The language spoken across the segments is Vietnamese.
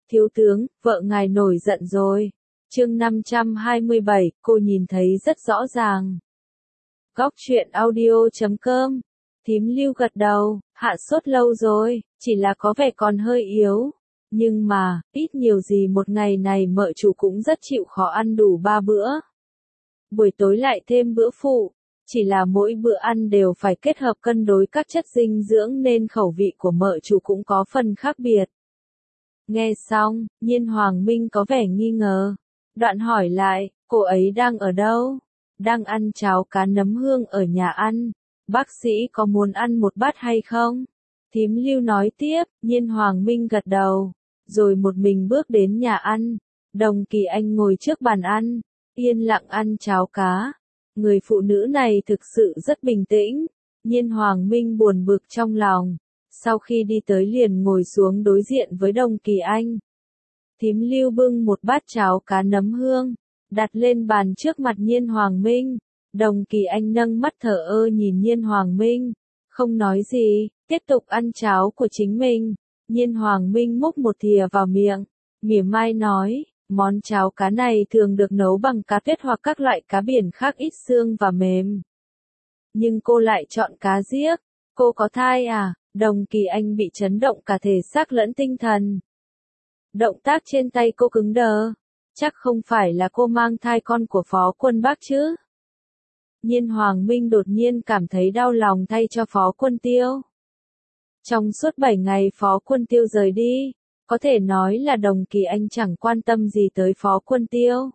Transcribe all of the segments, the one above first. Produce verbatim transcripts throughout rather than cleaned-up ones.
Thiếu tướng, vợ ngài nổi giận rồi. Chương năm trăm hai mươi bảy, cô nhìn thấy rất rõ ràng. Góc truyện audio chấm com. Thím Lưu gật đầu, hạ sốt lâu rồi, chỉ là có vẻ còn hơi yếu. Nhưng mà, ít nhiều gì một ngày này mợ chủ cũng rất chịu khó ăn đủ ba bữa. Buổi tối lại thêm bữa phụ, chỉ là mỗi bữa ăn đều phải kết hợp cân đối các chất dinh dưỡng nên khẩu vị của mợ chủ cũng có phần khác biệt. Nghe xong, Nhiên Hoàng Minh có vẻ nghi ngờ. Đoạn hỏi lại, cô ấy đang ở đâu? Đang ăn cháo cá nấm hương ở nhà ăn. Bác sĩ có muốn ăn một bát hay không? Thím Lưu nói tiếp, Nhiên Hoàng Minh gật đầu. Rồi một mình bước đến nhà ăn. Đồng Kỳ Anh ngồi trước bàn ăn, yên lặng ăn cháo cá. Người phụ nữ này thực sự rất bình tĩnh. Nhiên Hoàng Minh buồn bực trong lòng. Sau khi đi tới liền ngồi xuống đối diện với Đồng Kỳ Anh. Thím Lưu bưng một bát cháo cá nấm hương, đặt lên bàn trước mặt Nhiên Hoàng Minh. Đồng Kỳ Anh nâng mắt thờ ơ nhìn Nhiên Hoàng Minh, không nói gì, tiếp tục ăn cháo của chính mình. Nhiên Hoàng Minh múc một thìa vào miệng, mỉa mai nói, món cháo cá này thường được nấu bằng cá tuyết hoặc các loại cá biển khác ít xương và mềm. Nhưng cô lại chọn cá giếc, cô có thai à? Đồng Kỳ Anh bị chấn động cả thể xác lẫn tinh thần. Động tác trên tay cô cứng đờ, chắc không phải là cô mang thai con của Phó Quân Bác chứ? Nhiên Hoàng Minh đột nhiên cảm thấy đau lòng thay cho Phó Quân Tiêu. Trong suốt bảy ngày Phó Quân Tiêu rời đi, có thể nói là Đồng Kỳ Anh chẳng quan tâm gì tới Phó Quân Tiêu.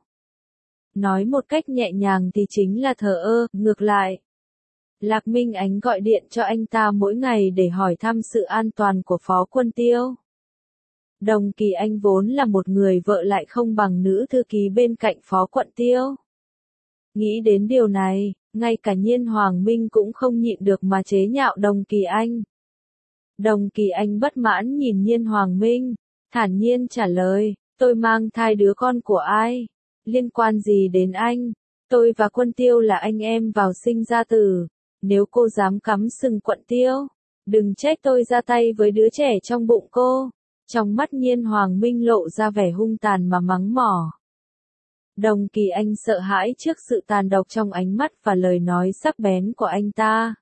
Nói một cách nhẹ nhàng thì chính là thờ ơ, ngược lại. Lạc Minh Ánh gọi điện cho anh ta mỗi ngày để hỏi thăm sự an toàn của Phó Quân Tiêu. Đồng Kỳ Anh vốn là một người vợ lại không bằng nữ thư ký bên cạnh Phó Quận Tiêu. Nghĩ đến điều này, ngay cả Nhiên Hoàng Minh cũng không nhịn được mà chế nhạo Đồng Kỳ Anh. Đồng Kỳ Anh bất mãn nhìn Nhiên Hoàng Minh, thản nhiên trả lời, tôi mang thai đứa con của ai? Liên quan gì đến anh? Tôi và Quân Tiêu là anh em vào sinh ra tử. Nếu cô dám cắm sừng Quận Tiêu, đừng trách tôi ra tay với đứa trẻ trong bụng cô. Trong mắt Nhiên Hoàng Minh lộ ra vẻ hung tàn mà mắng mỏ. Đồng Kỳ Anh sợ hãi trước sự tàn độc trong ánh mắt và lời nói sắc bén của anh ta.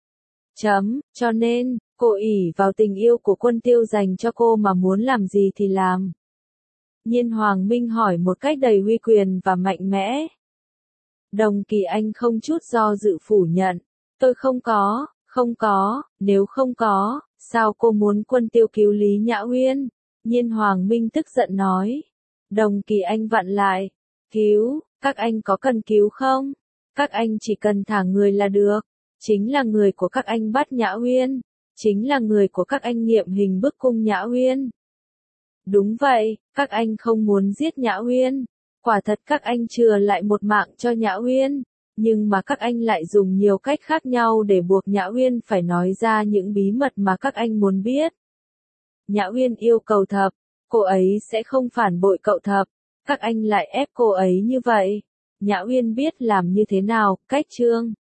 Chấm, cho nên, cô ỷ vào tình yêu của Quân Tiêu dành cho cô mà muốn làm gì thì làm. Nhiên Hoàng Minh hỏi một cách đầy uy quyền và mạnh mẽ. Đồng Kỳ Anh không chút do dự phủ nhận. Tôi không có, không có, nếu không có, sao cô muốn Quân Tiêu cứu Lý Nhã Uyên? Nhiên Hoàng Minh tức giận nói. Đồng Kỳ Anh vặn lại. Cứu, các anh có cần cứu không? Các anh chỉ cần thả người là được. Chính là người của các anh bắt Nhã Uyên. Chính là người của các anh nghiệm hình bức cung Nhã Uyên. Đúng vậy, các anh không muốn giết Nhã Uyên. Quả thật các anh chừa lại một mạng cho Nhã Uyên. Nhưng mà các anh lại dùng nhiều cách khác nhau để buộc Nhã Uyên phải nói ra những bí mật mà các anh muốn biết. Nhã Uyên yêu Cầu Thập, cô ấy sẽ không phản bội cậu Thập. Các anh lại ép cô ấy như vậy. Nhã Uyên biết làm như thế nào, cách chương.